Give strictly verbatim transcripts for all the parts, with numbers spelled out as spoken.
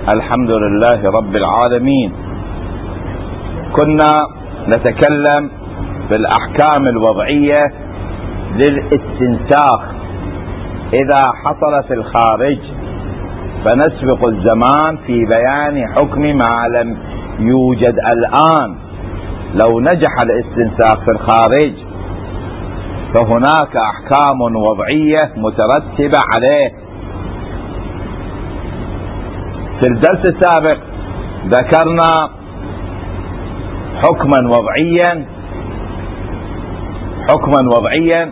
الحمد لله رب العالمين. كنا نتكلم في الأحكام الوضعية للاستنساخ إذا حصل في الخارج، فنسبق الزمان في بيان حكم ما لم يوجد الآن. لو نجح الاستنساخ في الخارج فهناك أحكام وضعية مترتبة عليه. في الدرس السابق ذكرنا حكما وضعيا حكما وضعيا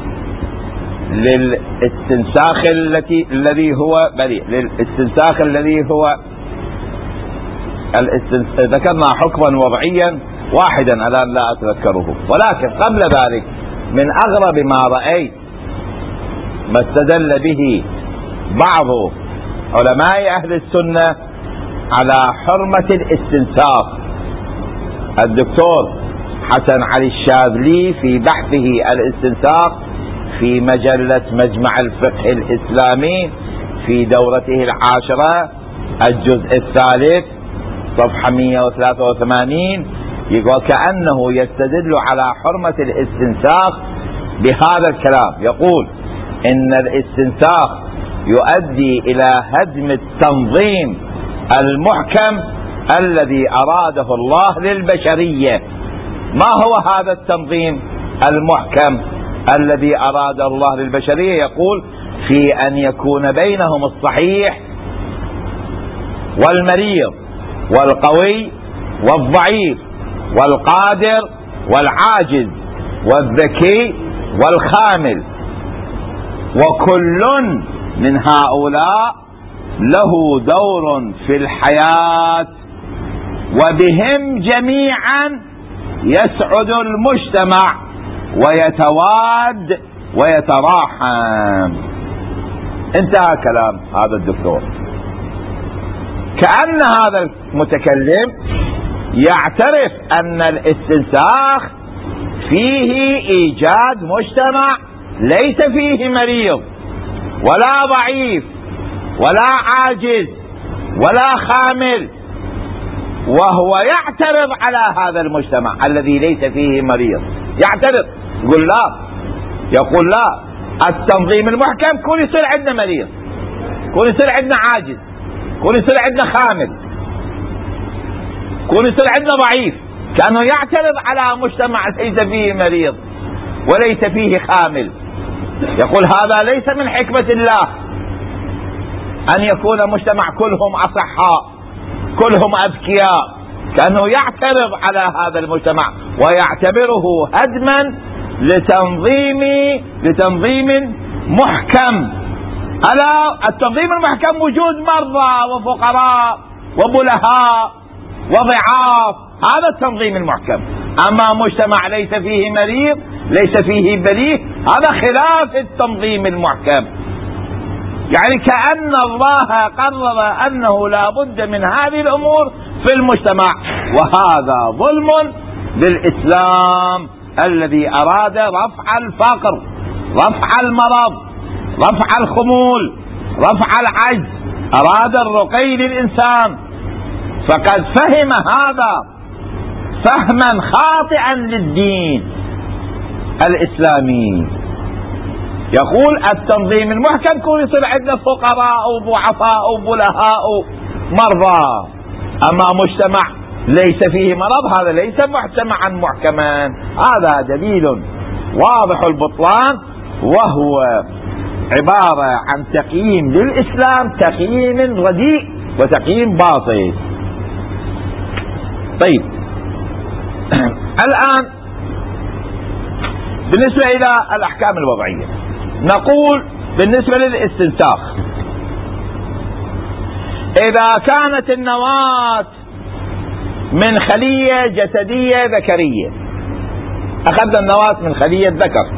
للاستنساخ التي الذي هو بريء للاستنساخ الذي هو ذكرنا حكما وضعيا واحدا الآن لا أتذكره، ولكن قبل ذلك من أغرب ما رأيت ما استدل به بعض علماء أهل السنة على حرمة الاستنساخ الدكتور حسن علي الشاذلي في بحثه الاستنساخ في مجلة مجمع الفقه الإسلامي في دورته العاشرة الجزء الثالث صفحة مئة وثلاثة وثمانين، يقول كأنه يستدل على حرمة الاستنساخ بهذا الكلام. يقول إن الاستنساخ يؤدي إلى هدم التنظيم المحكم الذي أراده الله للبشرية. ما هو هذا التنظيم المحكم الذي أراده الله للبشرية؟ يقول في أن يكون بينهم الصحيح والمريض والقوي والضعيف والقادر والعاجز والذكي والخامل، وكل من هؤلاء له دور في الحياة، وبهم جميعا يسعد المجتمع ويتواد ويتراحم. انتهى كلام هذا الدكتور. كأن هذا المتكلم يعترف أن الاستنساخ فيه إيجاد مجتمع ليس فيه مريض ولا ضعيف ولا عاجز ولا خامل، وهو يعترض على هذا المجتمع الذي ليس فيه مريض. يعترض، يقول لا يقول لا التنظيم المحكم كون يصير عندنا مريض، كون يصير عندنا عاجز، كون يصير عندنا خامل، كون يصير عندنا ضعيف. كأنه يعترض على مجتمع ليس فيه مريض وليس فيه خامل. يقول هذا ليس من حكمة الله أن يكون مجتمع كلهم أصحاء كلهم أذكياء. كأنه يعترض على هذا المجتمع ويعتبره هدما لتنظيم لتنظيم محكم. ألا التنظيم المحكم وجود مرضى وفقراء وبلهاء وضعاف، هذا التنظيم المحكم. أما مجتمع ليس فيه مريض ليس فيه بليه، هذا خلاف التنظيم المحكم. يعني كأن الله قرر أنه لا بد من هذه الأمور في المجتمع، وهذا ظلم للإسلام الذي أراد رفع الفقر، رفع المرض، رفع الخمول، رفع العجز، أراد الرقي للإنسان. فقد فهم هذا فهما خاطئا للدين الإسلامي. يقول التنظيم المحكم كون يصير عندنا فقراء وضعفاء وبلهاء مرضى، أما مجتمع ليس فيه مرض هذا ليس مجتمعا محكما. هذا دليل واضح البطلان، وهو عبارة عن تقييم للإسلام تقييم رديء وتقييم باطل. طيب الآن بالنسبة إلى الأحكام الوضعية نقول بالنسبة للاستنساخ إذا كانت النواة من خلية جسدية ذكرية، أخذنا النواة من خلية ذكر،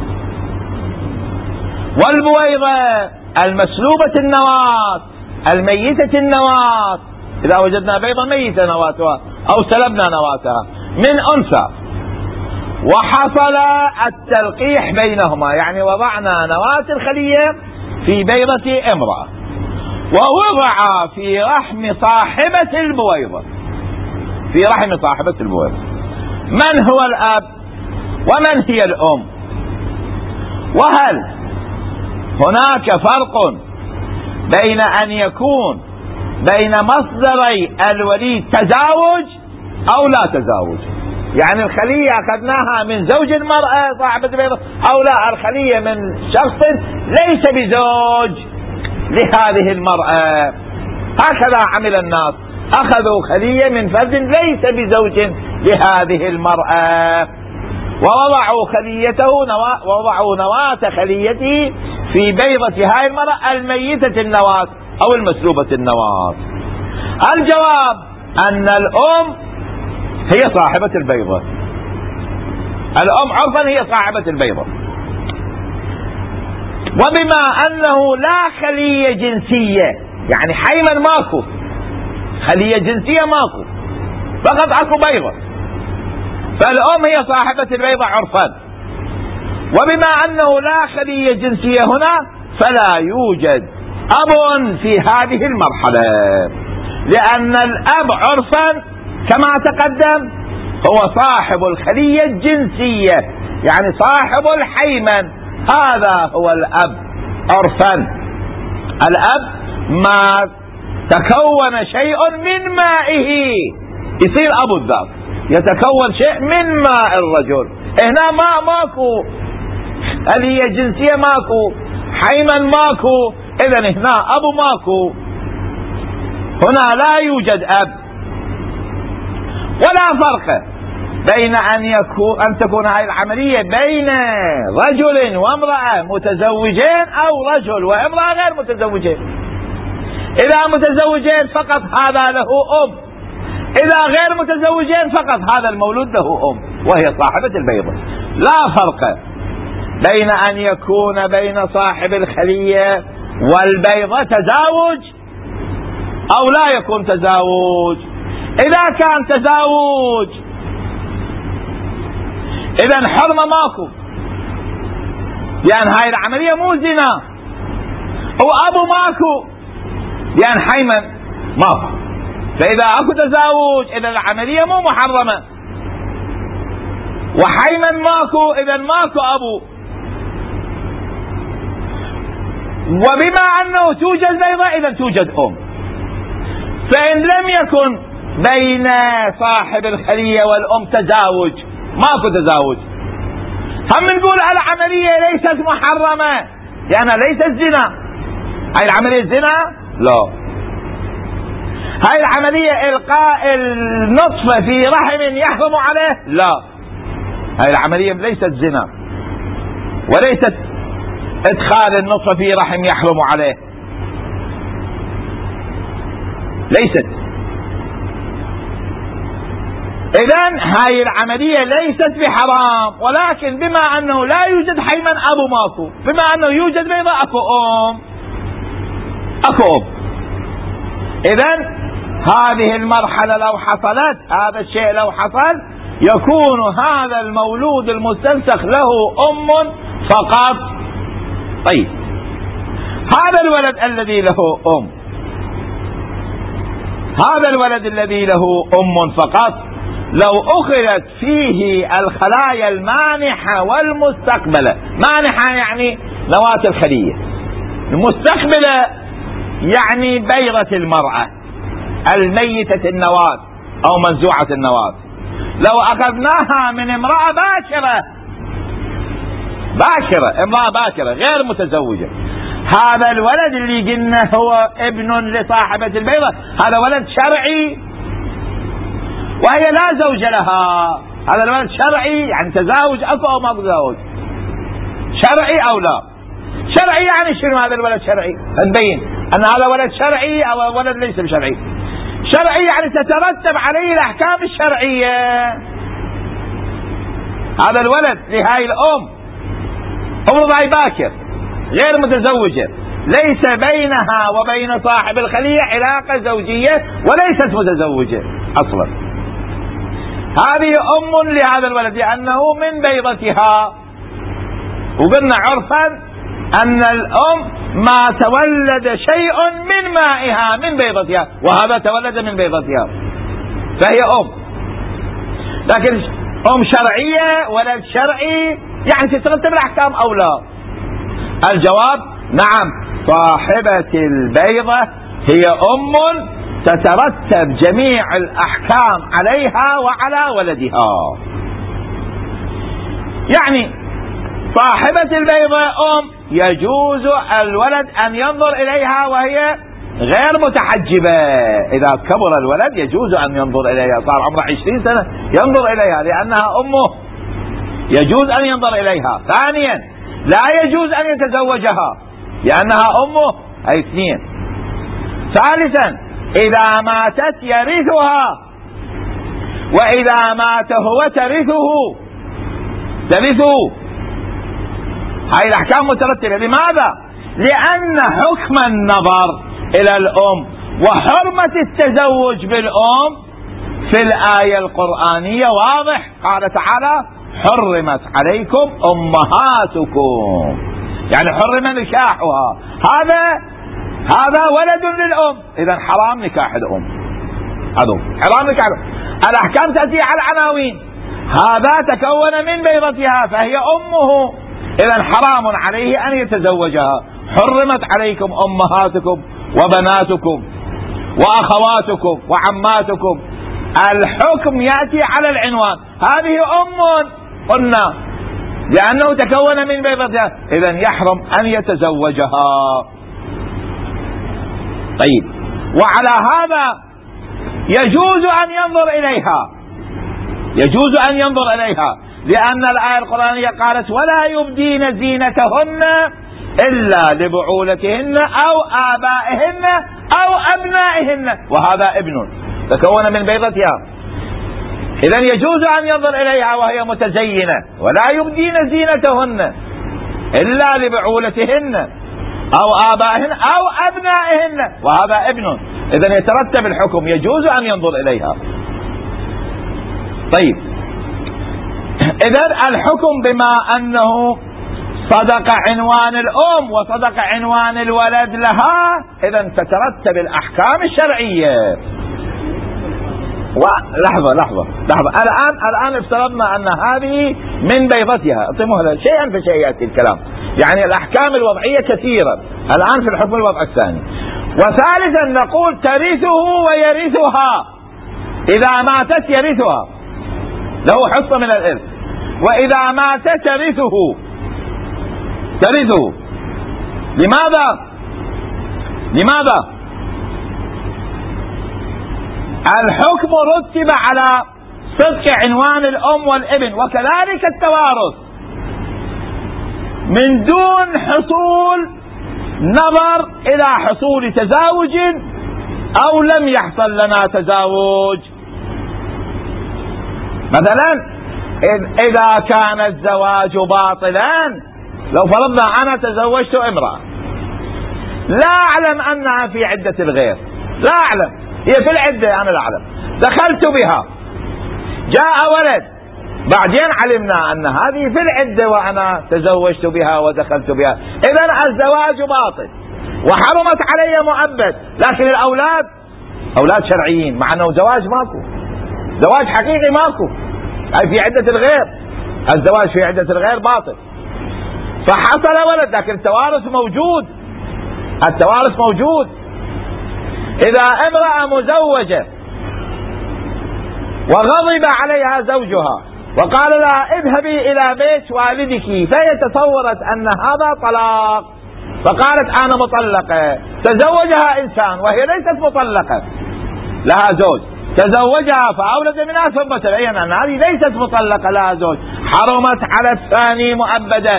والبويضة المسلوبة النواة الميتة النواة، إذا وجدنا بيضة ميتة نواتها أو سلبنا نواتها من أنثى، وحصل التلقيح بينهما، يعني وضعنا نواة الخلية في بيضة امرأة ووضع في رحم صاحبة البويضة، في رحم صاحبة البويضة. من هو الأب ومن هي الأم؟ وهل هناك فرق بين أن يكون بين مصدري الوليد تزاوج أو لا تزاوج؟ يعني الخلية أخذناها من زوج المرأة صاحبة البيضة، أو لا الخلية من شخص ليس بزوج لهذه المرأة. هكذا عمل الناس، أخذوا خلية من فرد ليس بزوج لهذه المرأة ووضعوا خليته نوا... ووضعوا نواة خليته في بيضة هاي المرأة الميتة النواة أو المسلوبة النواة. الجواب أن الأم هي صاحبة البيضة، الأم عرفا هي صاحبة البيضة. وبما أنه لا خلية جنسية، يعني حيما ماكو خلية جنسية، ماكو، فقط اكو بيضة، فالأم هي صاحبة البيضة عرفا. وبما أنه لا خلية جنسية هنا فلا يوجد أب في هذه المرحلة، لأن الأب عرفا كما تقدم هو صاحب الخلية الجنسية، يعني صاحب الحيمن، هذا هو الأب عرفا. الأب ما تكون شيء من مائه يصير أبو الذات، يتكون شيء من ماء الرجل. هنا ما ماكو خلية جنسية، ماكو حيمن، ماكو، إذن هنا أبو ماكو، هنا لا يوجد أب. ولا فرق بين أن يكون أن تكون هذه العملية بين رجل وامرأة متزوجين أو رجل وامرأة غير متزوجين. إذا متزوجين فقط هذا له أم، إذا غير متزوجين فقط هذا المولود له أم وهي صاحبة البيضة. لا فرق بين أن يكون بين صاحب الخلية والبيضة تزاوج أو لا يكون تزاوج. إذا كان تزاوج إذن حرمة ماكو، لأن هاي العملية مو زنا، وأبو ماكو لأن حيمن ماكو، فإذا أكو تزاوج إذن العملية مو محرمة، وحيمن ماكو إذن ماكو أبو. وبما أنه توجد بيضة إذن توجد أم. فإن لم يكن بين صاحب الخلية والأم تزاوج، ماكو تزاوج، هم نقول العملية ليست محرمة لأنها ليست زنا. هاي العملية زنا؟ لا. هاي العملية إلقاء النطفة في رحم يحرم عليه؟ لا. هاي العملية ليست زنا، وليست إدخال النطفة في رحم يحرم عليه، ليست. إذن هاي العملية ليست بحرام، ولكن بما أنه لا يوجد حيمن أبو ماكو، بما أنه يوجد بيضة أكو أم، أكو أم. إذن هذه المرحلة لو حصلت، هذا الشيء لو حصل، يكون هذا المولود المستنسخ له أم فقط. طيب هذا الولد الذي له أم، هذا الولد الذي له أم فقط، لو أخذت فيه الخلايا المانحة والمستقبلة، مانحة يعني نواة الخلية، المستقبلة يعني بيضة المرأة الميتة النواة أو منزوعة النواة، لو أخذناها من امرأة باكرة، باكرة امرأة باكرة غير متزوجة، هذا الولد اللي قلنا هو ابن لصاحبة البيضة هذا ولد شرعي وهي لا زوج لها، هذا الولد شرعي يعني تزاوج أكو أو ما تزاوج، شرعي أو لا. شرعي يعني شنو هذا الولد شرعي؟ نبين أن هذا ولد شرعي أو ولد ليس بشرعي. شرعي يعني تترتب عليه الأحكام الشرعية. هذا الولد لهاي الأم أم باكر غير متزوجة، ليس بينها وبين صاحب الخلية علاقة زوجية وليست متزوجة أصلا. هذه أم لهذا الولد لأنه من بيضتها، وقلنا عرفا أن الأم ما تولد شيء من مائها من بيضتها، وهذا تولد من بيضتها فهي أم. لكن أم شرعية ولد شرعي يعني تترتب الأحكام أو لا؟ الجواب نعم، صاحبة البيضة هي أم تترتب جميع الأحكام عليها وعلى ولدها. يعني صاحبة البيضة أم يجوز الولد أن ينظر إليها وهي غير متحجبة. إذا كبر الولد يجوز أن ينظر إليها، صار عمره عشرين سنة ينظر إليها لأنها أمه، يجوز أن ينظر إليها. ثانيا لا يجوز أن يتزوجها لأنها أمه، أي اثنين. ثالثا إذا ماتت يرثها، وإذا مات هو ترثه ترثه هاي الأحكام مترتبة. لماذا؟ لأن حكم النظر إلى الأم وحرمة التزوج بالأم في الآية القرآنية واضح. قال تعالى حرمت عليكم أمهاتكم، يعني حرم نكاحها. هذا هذا ولد للأم، إذا حرام نكاح الأم، هذا حرام نكاح الأم. الأحكام تأتي على العناوين. هذا تكون من بيضتها فهي أمه، إذا حرام عليه أن يتزوجها. حرمت عليكم أمهاتكم وبناتكم وأخواتكم وعماتكم. الحكم يأتي على العنوان. هذه أم قلنا لأنه تكون من بيضتها، إذا يحرم أن يتزوجها. طيب، وعلى هذا يجوز أن ينظر إليها، يجوز أن ينظر إليها لأن الآية القرآنية قالت ولا يبدين زينتهن إلا لبعولتهن أو آبائهن أو أبنائهن، وهذا ابن تكون من بيضتها. إذن يجوز أن ينظر إليها وهي متزينة. ولا يبدين زينتهن إلا لبعولتهن أو آبائهن أو أبنائهن، وهذا ابن. إذن يترتب الحكم، يجوز أن ينظر إليها. طيب، إذن الحكم بما أنه صدق عنوان الأم وصدق عنوان الولد لها، إذن تترتب الأحكام الشرعية. ولحظة لحظة لحظة الآن الآن افترضنا أن هذه من بيضتها، اعطيموها شيئا فشيئا يأتي الكلام. يعني الأحكام الوضعية كثيرة الآن في الحكم الوضع الثاني. وثالثا نقول ترثه ويرثها، إذا ماتت يرثها، له حصة من الإرث. وإذا مات ترثه ترثه لماذا؟ لماذا؟ الحكم رتب على صدق عنوان الأم والابن، وكذلك التوارث من دون حصول نظر إلى حصول تزاوج أو لم يحصل لنا تزاوج. مثلا إذا كان الزواج باطلا، لو فرضنا أنا تزوجت امرأة لا أعلم أنها في عدة الغير، لا أعلم، هي في العدة أنا لا أعلم، دخلت بها، جاء ولد، بعدين علمنا أن هذه في العدة وأنا تزوجت بها ودخلت بها، إذن الزواج باطل وحرمت علي مؤبد. لكن الأولاد أولاد شرعيين، مع أنه زواج ماكو، زواج حقيقي ماكو، أي في عدة الغير، الزواج في عدة الغير باطل. فحصل ولد لكن التوارث موجود، التوارث موجود. إذا امرأة مزوجة وغضب عليها زوجها وقال لها اذهبي إلى بيت والدك، فهي تصورت أن هذا طلاق فقالت أنا مطلقة، تزوجها إنسان وهي ليست مطلقة، لها زوج، تزوجها فأولد منها ثم تبين أن هذه ليست مطلقة لها زوج، حرمت على الثاني مؤبدا.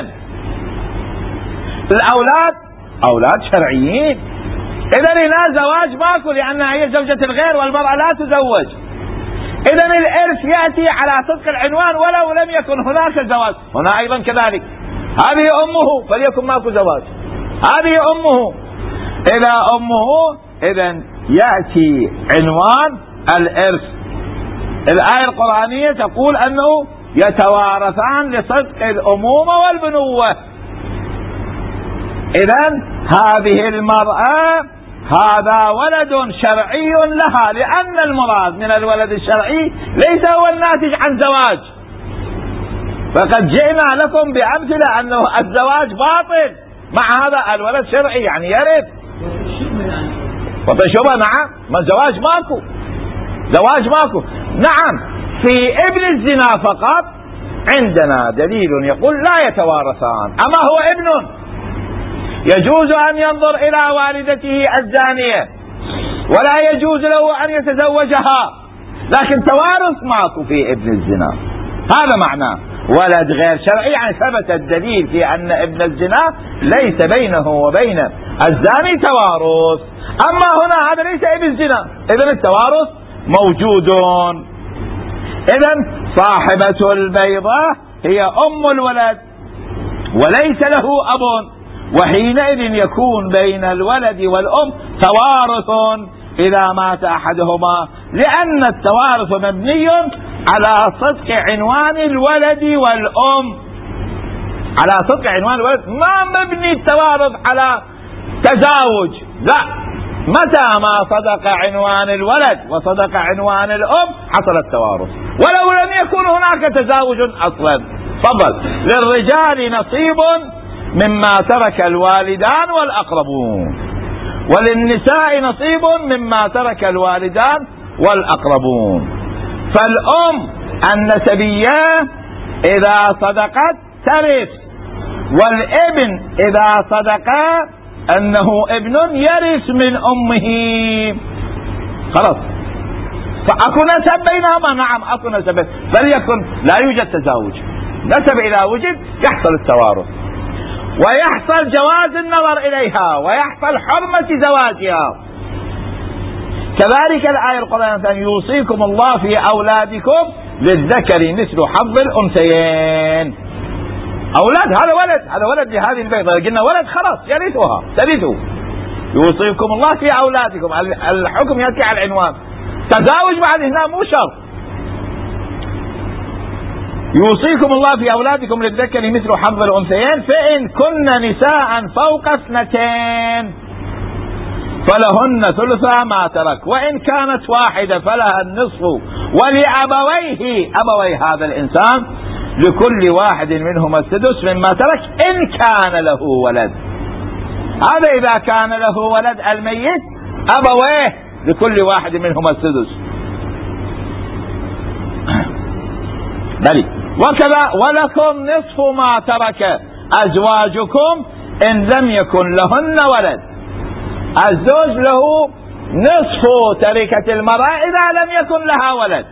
الأولاد أولاد شرعيين، إذن هنا زواج ماكو لأنها هي زوجة الغير والمرأة لا تزوج. إذن الإرث يأتي على صدق العنوان ولو لم يكن هناك زواج. هنا أيضا كذلك، هذه أمه فليكن ماكو زواج، هذه أمه. إذا أمه إذن يأتي عنوان الإرث. الآية القرآنية تقول أنه يتوارثان لصدق الأمومة والبنوة. إذن هذه المرأة هذا ولد شرعي لها، لأن المراد من الولد الشرعي ليس هو الناتج عن زواج. فقد جئنا لكم بأمثلة أنه الزواج باطل، مع هذا الولد شرعي يعني يرث. وتشبه نعم، ما زواج ماكو، زواج ماكو. نعم في ابن الزنا فقط عندنا دليل يقول لا يتوارثان. أما هو ابن يجوز أن ينظر إلى والدته الزانية ولا يجوز له أن يتزوجها، لكن توارث ماكو في ابن الزنا. هذا معناه ولد غير شرعي، يعني ثبت الدليل في أن ابن الزنا ليس بينه وبين الزاني توارث. أما هنا هذا ليس ابن الزنا، إذن التوارث موجود. إذن صاحبة البيضة هي أم الولد وليس له أب، وحينئذ يكون بين الولد والأم توارث إذا مات أحدهما، لأن التوارث مبني على صدق عنوان الولد والأم، على صدق عنوان الولد، ما مبني التوارث على تزاوج. لا، متى ما صدق عنوان الولد وصدق عنوان الأم حصل التوارث، ولو لم يكن هناك تزاوج أصلا. تفضل. للرجال نصيب مما ترك الوالدان والأقربون، وللنساء نصيب مما ترك الوالدان والأقربون. فالأم النسبية إذا صدقت ترث، والابن إذا صدق أنه ابن يرث من أمه. خلاص، فأكو نسب بينهما. نعم أكو نسب، فليكن لا يوجد تزاوج. نسب إذا وجد يحصل التوارث، ويحصل جواز النظر إليها، ويحصل حرمة زواجها. كذلك الآية القرآنية يوصيكم الله في أولادكم للذكر مثل حظ الأنثيين. أولاد، هذا ولد، هذا ولد لهذه البيضة، قلنا ولد خلاص يرثها، ترثه. يوصيكم الله في أولادكم، الحكم يأتي على العنوان. تزاوج بعد هنا مو شرط. يوصيكم الله في أولادكم للذكر مثل حظ الأنثيين، فإن كن نساء فوق اثنتين فلهن ثلثا ما ترك، وإن كانت واحدة فلها النصف، ولأبويه، أبوي هذا الإنسان، لكل واحد منهما السدس مما ترك إن كان له ولد. هذا إذا كان له ولد الميت، أبويه لكل واحد منهما السدس. بلي. وكذا ولكم نصف ما ترك أزواجكم إن لم يكن لهن ولد. الزوج له نصف تركة المرأة إذا لم يكن لها ولد.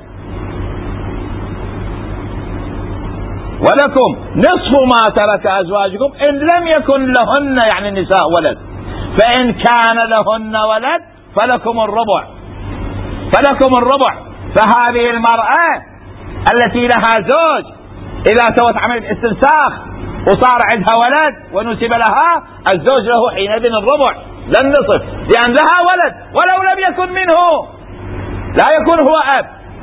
ولكم نصف ما ترك أزواجكم إن لم يكن لهن، يعني النساء، ولد. فإن كان لهن ولد فلكم الربع، فلكم الربع. فهذه المرأة التي لها زوج إذا سوت عملية استنساخ وصار عندها ولد ونسب لها، الزوج له حينئذ الربع لا النصف، لأن لها ولد ولو لم يكن منه، لا يكون هو أب،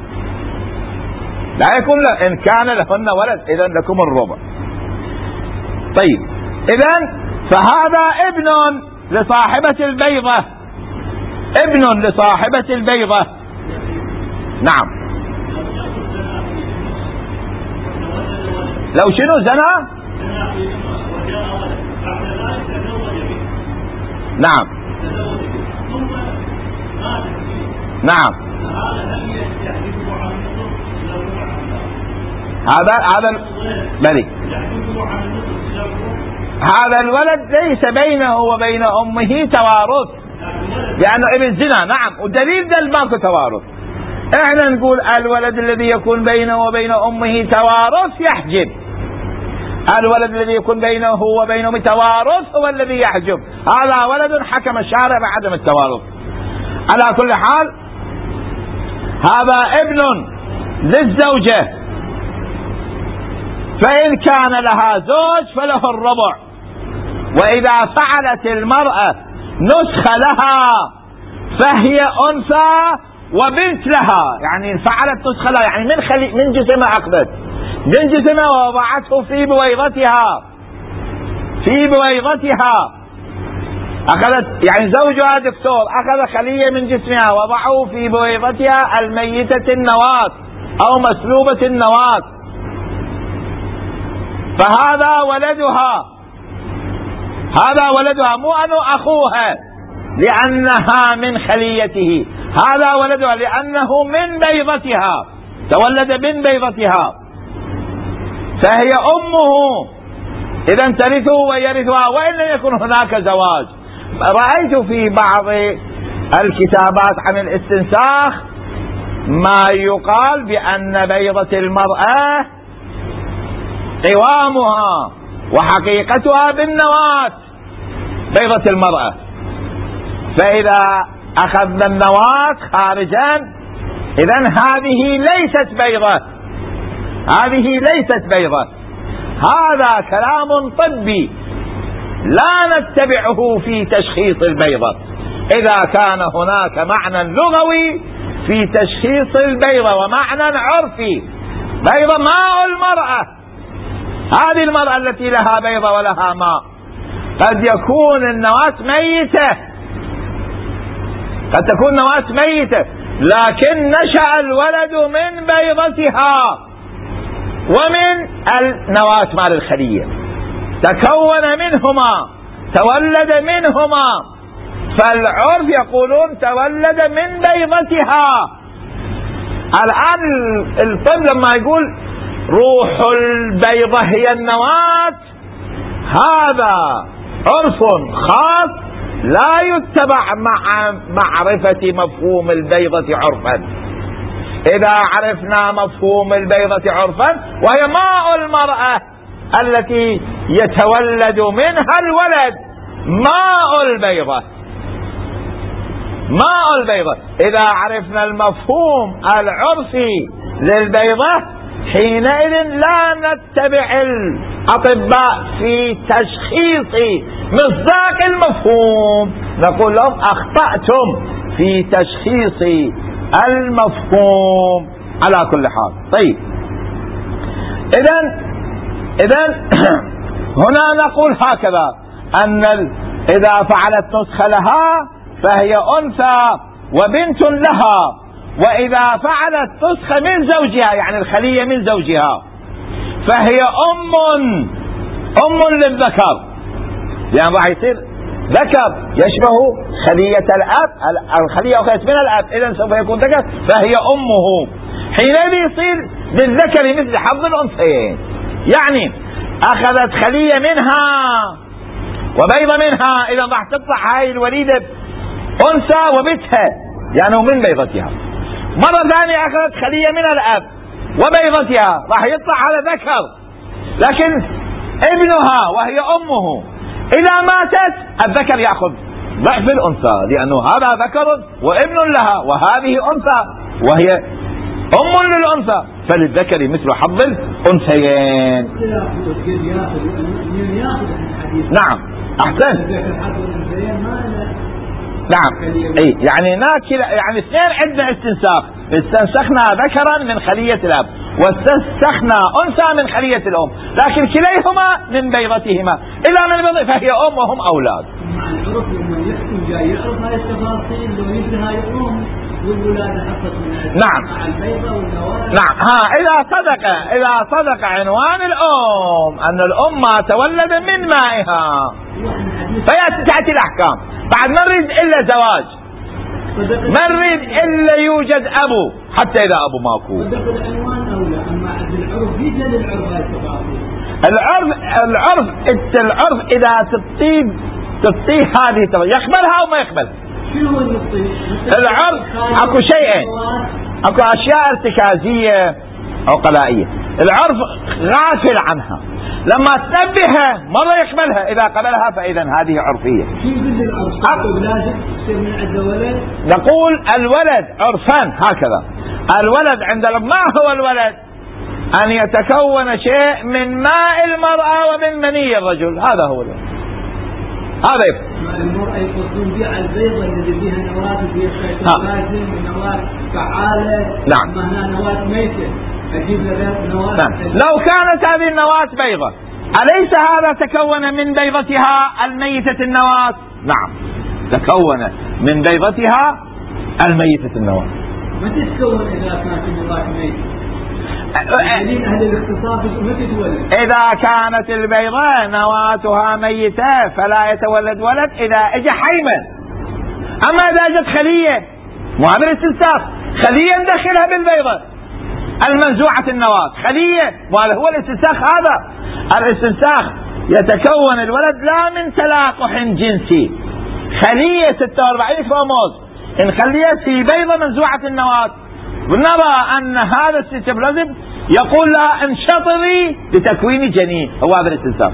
لا يكون له. إن كان لهن ولد إذن لكم الربع. طيب، إذن فهذا ابن لصاحبة البيضة، ابن لصاحبة البيضة. نعم. لو شنو زنا؟ نعم نعم. هذا هذا بلي هذا الولد ليس بينه وبين أمه توارث، لأنه ابن زنا. نعم، والدليل دل ماكو توارث. احنا نقول الولد الذي يكون بينه وبين أمه توارث يحجب، الولد الذي يكون بينه وبين أمه توارث هو الذي يحجب. هذا ولد حكم الشارع بعدم التوارث. على كل حال هذا ابن للزوجة، فإن كان لها زوج فله الربع. وإذا فعلت المرأة نسخ لها فهي أنثى وبنت لها، يعني فعلت نسخ لها، يعني من خلي من جسمها أخذت من جسمها ووضعته في بويضتها، في بويضتها أخذت يعني زوجها دكتور أخذ خلية من جسمها وضعه في بويضتها الميتة النواة أو مسلوبة النواة، فهذا ولدها، هذا ولدها مو أنه أخوها لأنها من خليته، هذا ولدها لأنه من بيضتها، تولد من بيضتها، فهي أمه، إذا ترثه ويرثها وإن لم يكن هناك زواج. رأيت في بعض الكتابات عن الاستنساخ ما يقال بأن بيضة المرأة قوامها وحقيقتها بالنواة، بيضة المرأة، فإذا أخذنا النواة خارجا إذن هذه ليست بيضة، هذه ليست بيضة. هذا كلام طبي لا نتبعه في تشخيص البيضة، إذا كان هناك معنى لغوي في تشخيص البيضة ومعنى عرفي. بيضة ماء المرأة، هذه المرأة التي لها بيضة ولها ماء، قد يكون النواة ميتة، قد تكون نواة ميتة لكن نشأ الولد من بيضتها ومن النواة مال الخلية، تكون منهما، تولد منهما، فالعرف يقولون تولد من بيضتها. الآن الطب لما يقول روح البيضة هي النواة، هذا عرف خاص لا يتبع مع معرفة مفهوم البيضة عرفا. إذا عرفنا مفهوم البيضة عرفا وهي ماء المرأة التي يتولد منها الولد، ماء البيضة، ماء البيضة، إذا عرفنا المفهوم العرفي للبيضة حينئذ لا نتبع الأطباء في تشخيص مصداق المفهوم، نقول لهم أخطأتم في تشخيص المفهوم على كل حال. طيب إذن إذن هنا نقول هكذا أن إذا فعلت نسخة لها فهي أنثى وبنت لها، وإذا فعلت نسخة من زوجها يعني الخلية من زوجها فهي أم أم للذكر، يعني راح يصير ذكر يشبه خلية الأب، الخلية أخذت من الأب إذن سوف يكون ذكر فهي أمه، حينئذ يصير للذكر مثل حظ الأنثيين، يعني أخذت خلية منها وبيضة منها، إذا راح تطلع هاي الوليدة أنثى وبتها يعني من بيضتها. مرة ثانية أخذت خلية من الأب وبيضتها راح يطلع على ذكر، لكن ابنها وهي أمه إذا ماتت الذكر يأخذ ضعف الأنثى، لأنه هذا ذكر وابن لها وهذه أنثى وهي أم للأنثى، فللذكر مثل حظ الأنثيين. نعم أحسن، نعم اي يعني ناكل، يعني اثنين عندنا استنساخ، استنسخنا ذكرا من خلية الأب واستنسخنا أنثى من خلية الأم، لكن كليهما من بيضتهما، إلا من بيض فهي أم وهم أولاد. مع العرف لما يحكم جاي يعرف هاي التفاصيل لو يجي هاي الأم والولادة حصلت من نعم مع البيضة والنواة. نعم ها إذا صدق إذا صدق عنوان الأم أن الأم تولد من مائها فيأتي الأحكام. بعد ما نريد إلا زواج، ما نريد إلا يوجد أبو، حتى إذا أبو ماكو. العنوان أولى، أما العرف يجي للعرف هاي التفاصيل. العرف العرف العرف إذا تطيب تطيب هذه يقبلها أو ما يقبلها. شنو النطيب؟ العرف اكو شيئين، اكو اشياء ارتكازية او قلائية، العرف غافل عنها، لما تنبهها مرة يقبلها، اذا قبلها فاذا هذه عرفية. نقول الولد عرفان هكذا، الولد عند ما هو الولد ان يتكون شيء من ماء المرأة ومن مني الرجل، هذا هو الولد. هذا المرأة يقصدون بها البيضة اللي فيها نواة وفيها سيتوبلازم ونواة فعالة. نعم. هنا نواة ميتة أجيب لها نواة. نعم. لو كانت هذه النواة بيضة أليس هذا تكون من بيضتها الميتة النواة؟ نعم تكون من بيضتها الميتة النواة. ما تتكون إذا كانت النواة ميتة؟ أهل الاختصاص ما تتولد. إذا كانت البيضة نواتها ميتة فلا يتولد ولد إذا اجى حيما. أما إذا اجت خلية مو هذا الاستنساخ، خلية ندخلها بالبيضة المنزوعة النواة، خلية وهذا هو الاستنساخ. هذا الاستنساخ يتكون الولد لا من تلاقح جنسي، خلية ستة وأربعين كروموز نخليها في بيضة منزوعة النواة، ونرى أن هذا السيتوبلازم يقول لها انشطري لتكوين جنين، هو هذا الاستنساخ.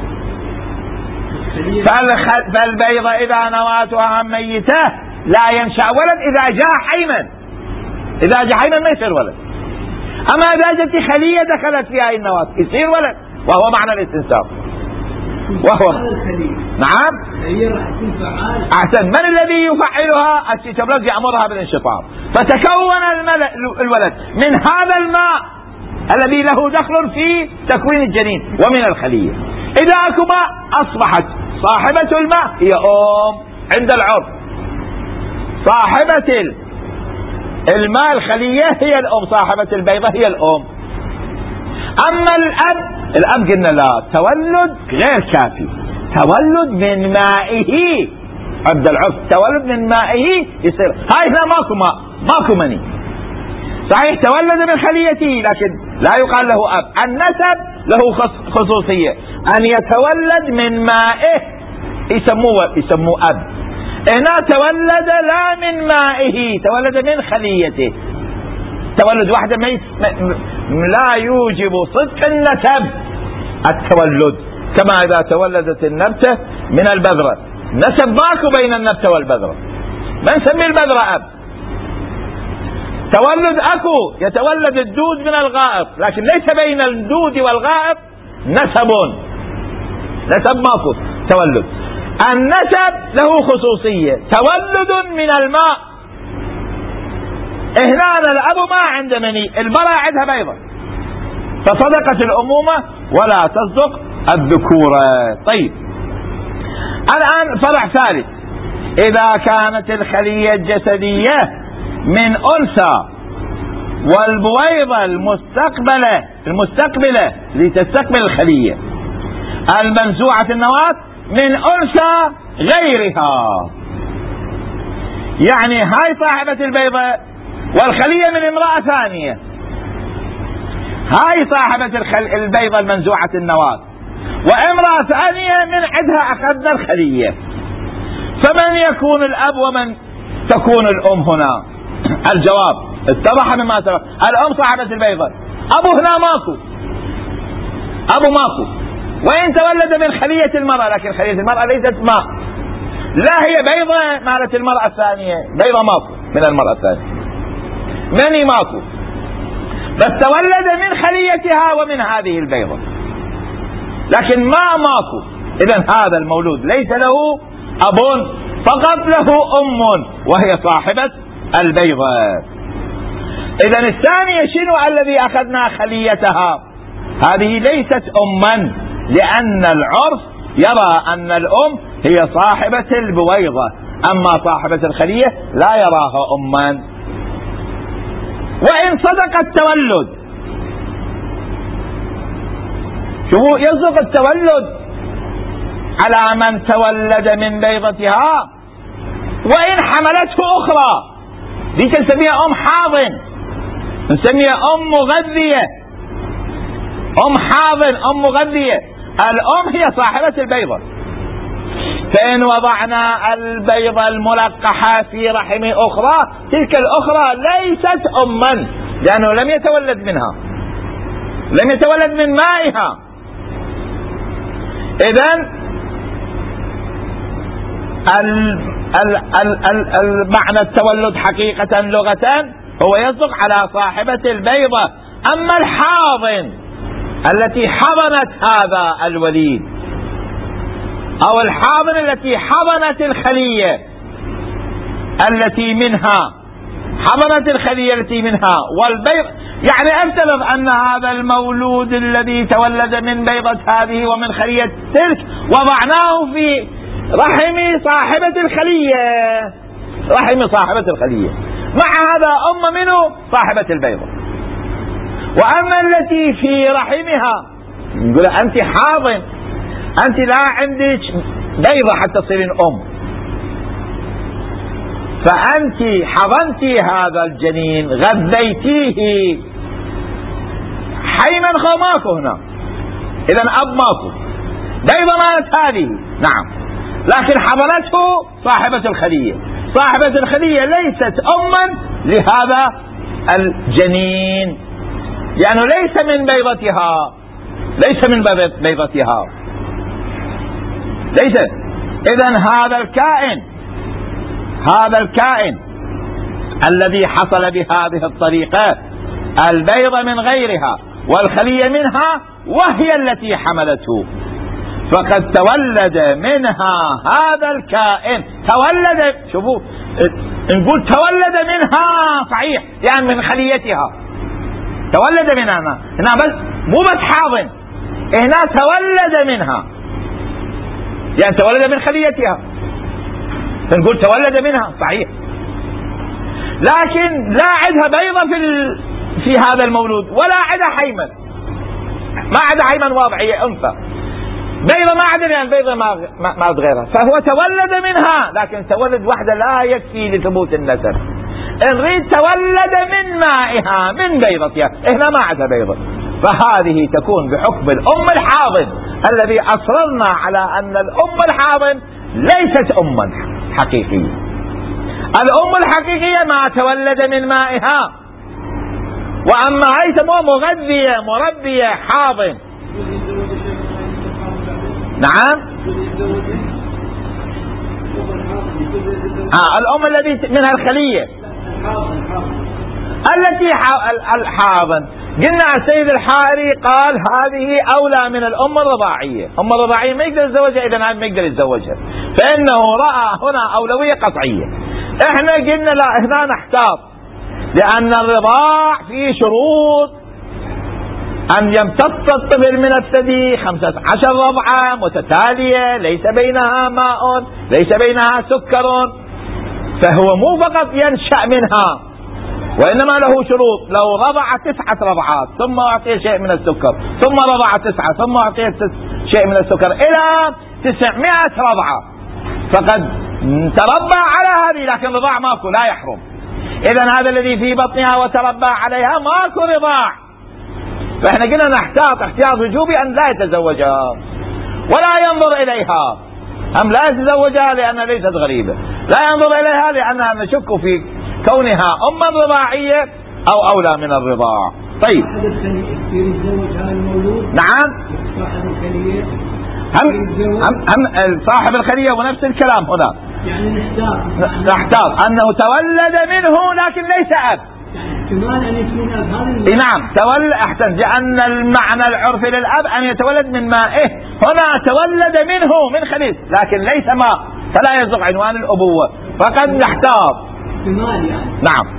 فالبيضة إذا نواتها ميتة لا ينشأ ولد إذا جاء حيما، إذا جاء حيما ما يصير ولد. أما إذا جت خلية دخلت فيها النواة يصير ولد، وهو معنى الاستنساخ. وهو نعم أحسن. من الذي يفعلها؟ السيتوبلازم يأمرها بالانشطار، فتكون الولد من هذا الماء الذي له دخل في تكوين الجنين ومن الخلية. إذا أكو ماء أصبحت صاحبة الماء هي أم عند العرف، صاحبة الماء الخلية هي الأم، صاحبة البيضة هي الأم. أما الأب، الأب قلنا لا، تولد غير كافي، تولد من مائه عند العرف، تولد من مائه يصير. هاي هنا ماكو ماء، ماكو مني، صحيح تولد من خليته لكن لا يقال له أب. النسب له خصوصية، أن يتولد من مائه يسموه يسموه أب. هنا تولد لا من مائه، تولد من خليته. تولد واحدة ما لا يوجب صدق النسب التولد، كما إذا تولدت النبتة من البذرة، نسب ماكو بين النبتة والبذرة، ما نسمي البذرة أب. تولد أكو، يتولد الدود من الغائط، لكن ليس بين الدود والغائط نسب، نسب ماكو تولد. النسب له خصوصية، تولد من الماء. هنا الأب ما عنده مني، المرأة عندها بيضة، فصدقت الأمومة ولا تصدق الذكورة. طيب الآن فرع ثالث، إذا كانت الخلية الجسدية من أنثى والبويضة المستقبلة المستقبلة لتستقبل الخلية المنزوعة النواة من أنثى غيرها، يعني هاي صاحبة البيضة والخلية من امرأة ثانية، هاي صاحبة البيضة المنزوعة النواة وامرأة ثانية من عندها أخذنا الخلية، فمن يكون الأب ومن تكون الأم هنا؟ الجواب اتضح مما سبق، الأم صاحبة البيضة، أبو هنا ماكو، أبو ماكو، وإن تولد من خلية المرأة، لكن خلية المرأة ليست ماء، لا هي بيضة مالت المرأة الثانية، بيضة ماكو من المرأة الثانية، مني ماكو، بس تولد من خليتها ومن هذه البيضة، لكن ما ماكو. إذن هذا المولود ليس له أب، فقط له أم وهي صاحبة البيضة. إذن الثانية شنو؟ الذي أخذنا خليتها، هذه ليست أما، لأن العرف يرى أن الأم هي صاحبة البويضة، أما صاحبة الخلية لا يراها أما. وإن صدق التولد، شوفوا يصدق التولد على من تولد من بيضتها، وإن حملته أخرى، ديك نسميها أم حاضن، نسميها أم مغذية، أم حاضن، أم مغذية. الأم هي صاحبة البيضة، فإن وضعنا البيضة الملقحة في رحم أخرى، تلك الأخرى ليست أما، لأنه لم يتولد منها، لم يتولد من مائها. إذن المعنى التولد حقيقة لغة هو يصدق على صاحبة البيضة. أما الحاضن التي حضنت هذا الوليد، أو الحاضن التي حضنت الخلية التي منها، حضنت الخلية التي منها والبيض، يعني افترض أن هذا المولود الذي تولد من بيضة هذه ومن خلية تلك وضعناه في رحم صاحبة الخلية، رحم صاحبة الخلية، مع هذا أم منه صاحبة البيضة. وأما التي في رحمها نقول أنت حاضن، أنت لا عندك بيضة حتى تصيرين أم، فأنت حضنتي هذا الجنين، غذيتيه، حيما خو ماكو هنا، إذا أب ماكو، بيضة مالت هذه نعم، لكن حضنته صاحبة الخلية. صاحبة الخلية ليست أما لهذا الجنين لأنه ليس من بيضتها، ليس من بيضتها، ليس. إذن هذا الكائن، هذا الكائن الذي حصل بهذه الطريقة، البيضة من غيرها والخلية منها وهي التي حملته، فقد تولد منها هذا الكائن، تولد، شوفوا نقول تولد منها صحيح يعني من خليتها، تولد منها هنا، بس مو بس حاضن، هنا تولد منها يعني تولد من خليتها، فنقول تولد منها صحيح، لكن لا عندها بيضة في ال... في هذا المولود، ولا عندها حيمن، ما عندها حيمن واضعية أنثى، بيضة ما عندنا يعني البيضة ما ما غيرها، فهو تولد منها، لكن تولد وحده لا يكفي لثبوت النسب، نريد تولد من مائها من بيضتها، هنا ما عندها بيضة، فهذه تكون بحكم الأم الحاضن الذي أصررنا على أن الأم الحاضن ليست أما حقيقية. الأم الحقيقية ما تولد من مائها، وأما هي تسموها مغذية مربية حاضن. نعم آه الأم التي منها الخلية التي الحاضن، قلنا السيد الحائري قال هذه أولى من الأم الرضاعية، أم الرضاعية ما يقدر يتزوجها، إذا ما يقدر يتزوجها، فإنه رأى هنا أولوية قطعية. إحنا قلنا لا، هنا نحتاط، لأن الرضاع فيه شروط، أن يمتص الطفل من الثدي خمسة عشر رضعة متتالية ليس بينها ماء ليس بينها سكر، فهو مو فقط ينشأ منها، وإنما له شروط. لو رضع تسعة رضعات ثم أعطيه شيء من السكر، ثم رضع تسعة ثم أعطيه شيء من السكر إلى تسعمائة رضعة، فقد تربى على هذه، لكن رضاع ماكو لا يحرم. إذن هذا الذي في بطنها وتربى عليها ماكو رضاع، فإحنا قلنا نحتاط احتياط وجوبي أن لا يتزوجها ولا ينظر إليها، أم لا يتزوجها لأنها ليست غريبة، لا ينظر إليها لأنها نشك في كونها أما رضاعية أو أولى من الرضاع. طيب نعم هم, هم, هم صاحب الخلية ونفس الكلام هنا، يعني نحتاط أنه تولد منه لكن ليس أب، نعم تولد أحسن، لأن المعنى العرفي للأب أن يتولد من مائه، هنا تولد منه من خليل لكن ليس ماء، فلا يصدق عنوان الأبوة، فقد نحتاط. نعم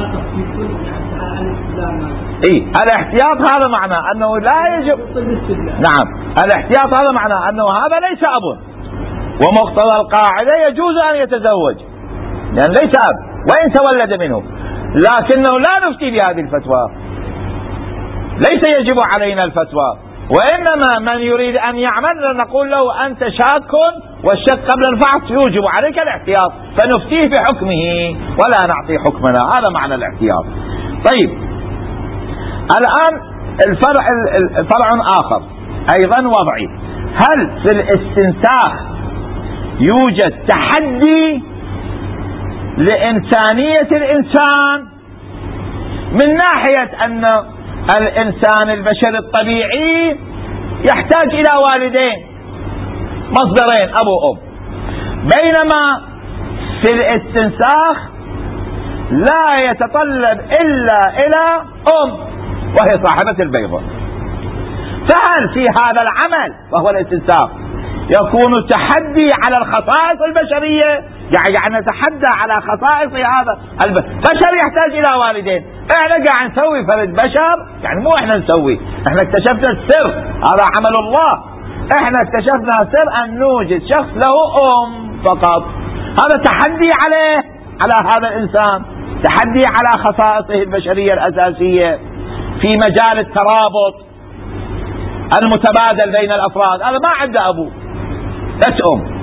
اي الاحتياط هذا معنى انه لا يجب، نعم الاحتياط هذا معنى انه هذا ليس اب، ومقتضى القاعدة يجوز ان يتزوج لان ليس اب وان تولد منه، لكنه لا نفتي بهذه الفتوى، ليس يجب علينا الفتوى، وإنما من يريد أن يعمل نقول له أنت شاك، والشك قبل الفحص يوجب عليك الاحتياط، فنفتيه بحكمه ولا نعطي حكمنا، هذا معنى الاحتياط. طيب الآن الفرع فرع آخر أيضا وضعي، هل في الاستنساخ يوجد تحدي لإنسانية الإنسان، من ناحية أن الإنسان البشري الطبيعي يحتاج إلى والدين مصدرين أبو وأم، بينما في الاستنساخ لا يتطلب إلا إلى أم وهي صاحبة البيضة، فهل في هذا العمل وهو الاستنساخ يكون تحدي على الخصائص البشرية، يعني نتحدى على خصائص هذا البشر يحتاج إلى والدين، احنا قاعد نسوي فرد بشر، يعني مو احنا نسوي، احنا اكتشفنا السر، هذا عمل الله، احنا اكتشفنا سر ان نوجد شخص له ام فقط. هذا تحدي عليه، على هذا الانسان، تحدي على خصائصه البشرية الاساسية في مجال الترابط المتبادل بين الافراد. هذا ما عنده ابو بس ام.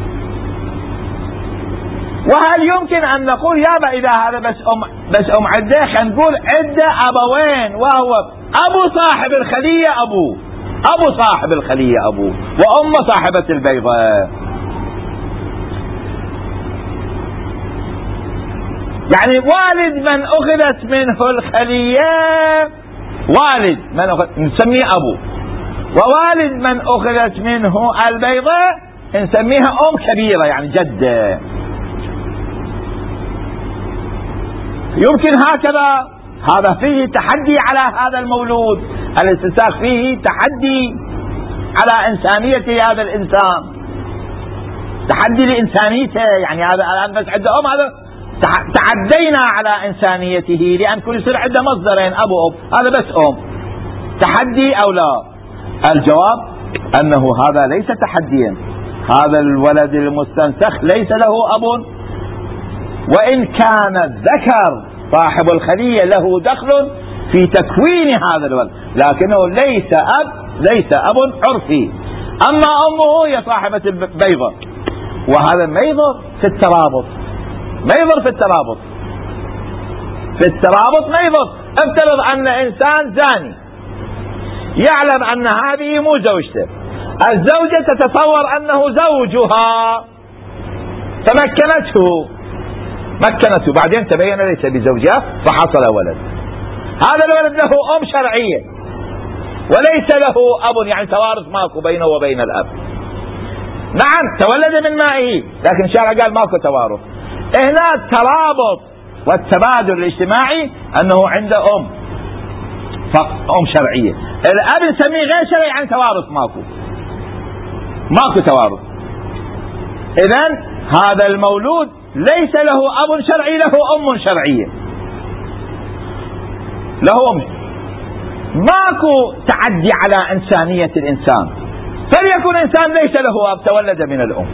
وهل يمكن ان نقول يابا اذا هذا بس ام بس ام عنده، خلينا نقول عنده ابوين، وهو ابو صاحب الخلية ابوه، ابو صاحب الخلية ابوه، وام صاحبة البيضة. يعني والد من اخذت منه الخلية، والد من أخذ نسميه ابو، ووالد من اخذت منه البيضة نسميها ام كبيرة يعني جدة. يمكن هكذا. هذا فيه تحدي على هذا المولود، الاستنساخ فيه تحدي على إنسانية هذا الإنسان، تحدي لإنسانيته. يعني هذا الآن بس عنده أم، هذا تعدينا على إنسانيته، لأن كل يصير عنده مصدرين أبو أم، هذا بس أم. تحدي أو لا؟ الجواب أنه هذا ليس تحديا. هذا الولد المستنسخ ليس له أب، وإن كان الذكر صاحب الخلية له دخل في تكوين هذا الولد، لكنه ليس أب، ليس أب عرفي. أما أمه هي صاحبة البيضة، وهذا ما يضر في الترابط، ما يضر في الترابط، في الترابط ما يضر. افترض أن إنسان زاني يعلم أن هذه مو زوجته، الزوجة تتصور أنه زوجها فمكنته مكنته بعدين تبين ليس بزوجها فحصل ولد. هذا الولد له أم شرعية وليس له أب، يعني توارث ماكو بينه وبين الأب. نعم تولد من مائه، لكن الشرع قال ماكو توارث. هنا الترابط والتبادل الاجتماعي أنه عنده أم، أم شرعية. الأب نسميه غير شرعي، يعني توارث ماكو، ماكو توارث. إذن هذا المولود ليس له أب شرعي، له أم شرعية، له أم. ماكو تعدي على إنسانية الإنسان. فليكن إنسان ليس له أب تولد من الأم،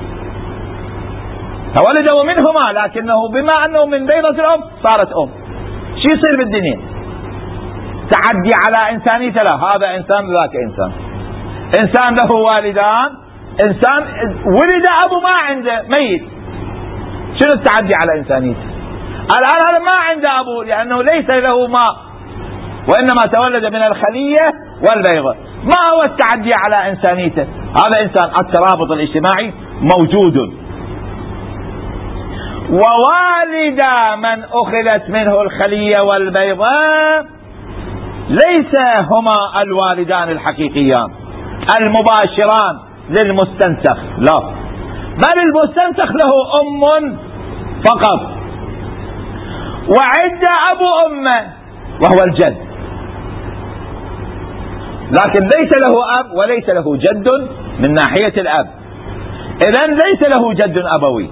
تولد منهما، لكنه بما أنه من بيضة الأم صارت أم. شو يصير بالدنيا؟ تعدي على إنسانية. لا، هذا إنسان ذاك إنسان. إنسان له والدان، إنسان ولد أبو ما عنده ميت، شنو التعدي على إنسانيته؟ الآن هذا ما عنده أبو لأنه ليس له ماء، وإنما تولد من الخلية والبيضة. ما هو التعدي على إنسانيته؟ هذا إنسان. الترابط الاجتماعي موجود. ووالد من أخذت منه الخلية والبيضة ليس هما الوالدان الحقيقيان المباشران للمستنسخ، لا، بل المستنسخ له أم فقط، وعند أبو أمه وهو الجد، لكن ليس له أب وليس له جد من ناحية الأب. إذن ليس له جد أبوي.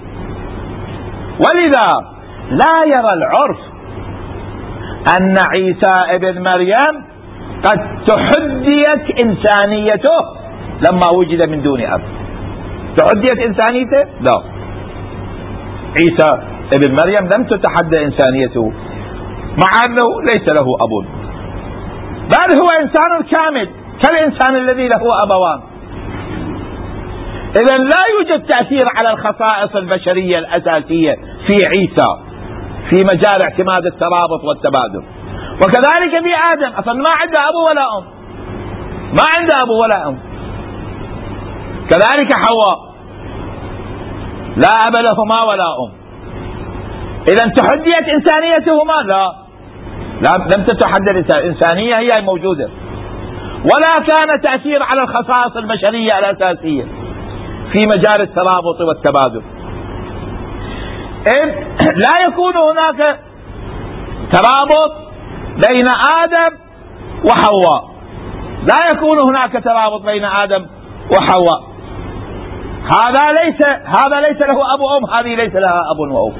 ولذا لا يرى العرف أن عيسى ابن مريم قد تحديت إنسانيته لما وجد من دون أب. تحديت إنسانيته؟ لا، عيسى ابن مريم لم تتحدى إنسانيته مع أنه ليس له أب، بل هو إنسان كامل كالإنسان الذي له أبوان. إذن لا يوجد تأثير على الخصائص البشرية الأساسية في عيسى في مجال اعتماد الترابط والتبادل. وكذلك في آدم، أصلا ما عنده أبو ولا أم، ما عنده أبو ولا أم. كذلك حواء لا أب لهما ولا أم. إذن تحديت إنسانيتهما؟ لا، لم تتحدى الإنسانية، هي موجودة. ولا كان تأثير على الخصائص البشرية الأساسية في مجال الترابط والتبادل. إذ لا يكون هناك ترابط بين آدم وحواء، لا يكون هناك ترابط بين آدم وحواء. هذا ليس هذا ليس له أب وأم، هذه ليس لها أب وأم.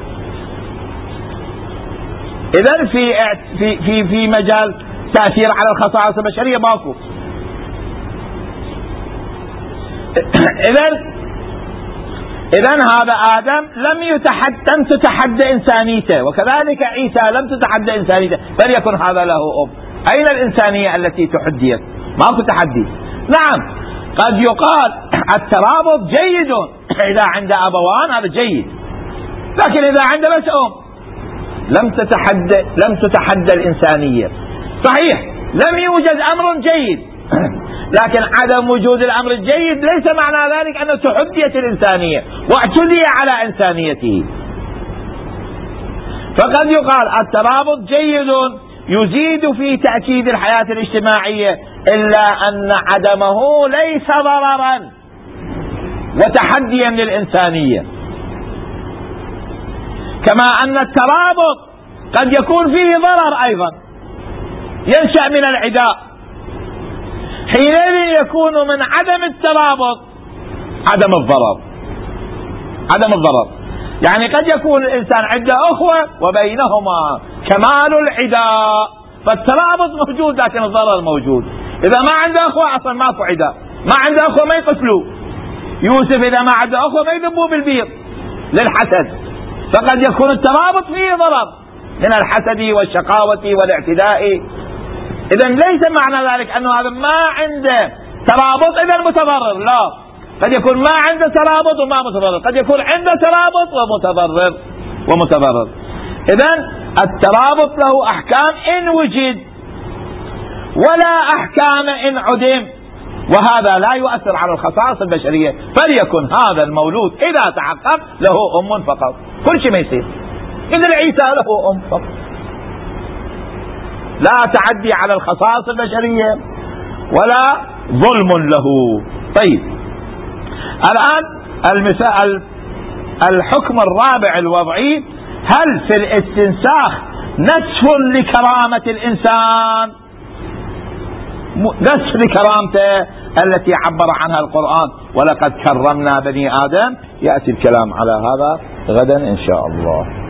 إذن في في في في مجال تأثير على الخصائص البشرية ماكو. إذن إذن هذا آدم لم يتحد لم تتحدى إنسانيته، وكذلك عيسى لم تتحدى إنسانيته، فليكن هذا له أب. أين الإنسانية التي تحديت؟ ماكو تحدي. نعم قد يقال الترابط جيد إذا عند أبوان، هذا جيد، لكن إذا عند بس أم لم تتحدى لم تتحدى الإنسانية. صحيح لم يوجد أمر جيد، لكن عدم وجود الأمر الجيد ليس معنى ذلك أنه تحديت الإنسانية واعتدي على إنسانيته. فقد يقال الترابط جيد يزيد في تأكيد الحياة الاجتماعية، إلا أن عدمه ليس ضررا وتحديا للإنسانية. كما أن الترابط قد يكون فيه ضرر أيضا ينشأ من العداء، حينئذ يكون من عدم الترابط عدم الضرر. عدم الضرر يعني قد يكون الإنسان عنده أخوة وبينهما كمال العداء، فالترابط موجود لكن الضرر موجود. إذا ما عنده أخوة أصلا ماكو عداء، ما عنده أخوة ما يقتلوه. يوسف إذا ما عنده أخوة ما يذبوه بالبير للحسد، فقد يكون الترابط فيه ضرر من الحسد والشقاوة والاعتداء. إذن ليس معنى ذلك أنه هذا ما عنده ترابط إذا متضرر، لا، قد يكون ما عنده ترابط وما متضرر، قد يكون عنده ترابط ومتضرر ومتضرر. إذن الترابط له أحكام إن وجد ولا أحكام إن عدم، وهذا لا يؤثر على الخصائص البشرية. فليكن هذا المولود إذا تحقق له أم فقط، كل شيء ما يصير. مثل عيسى له أم فقط، لا تعدي على الخصائص البشرية ولا ظلم له. طيب الآن المثال الحكم الرابع الوضعي: هل في الاستنساخ نسف لكرامة الإنسان؟ نسف لكرامته التي عبر عنها القرآن: ولقد كرمنا بني آدم. يأتي الكلام على هذا غدا إن شاء الله.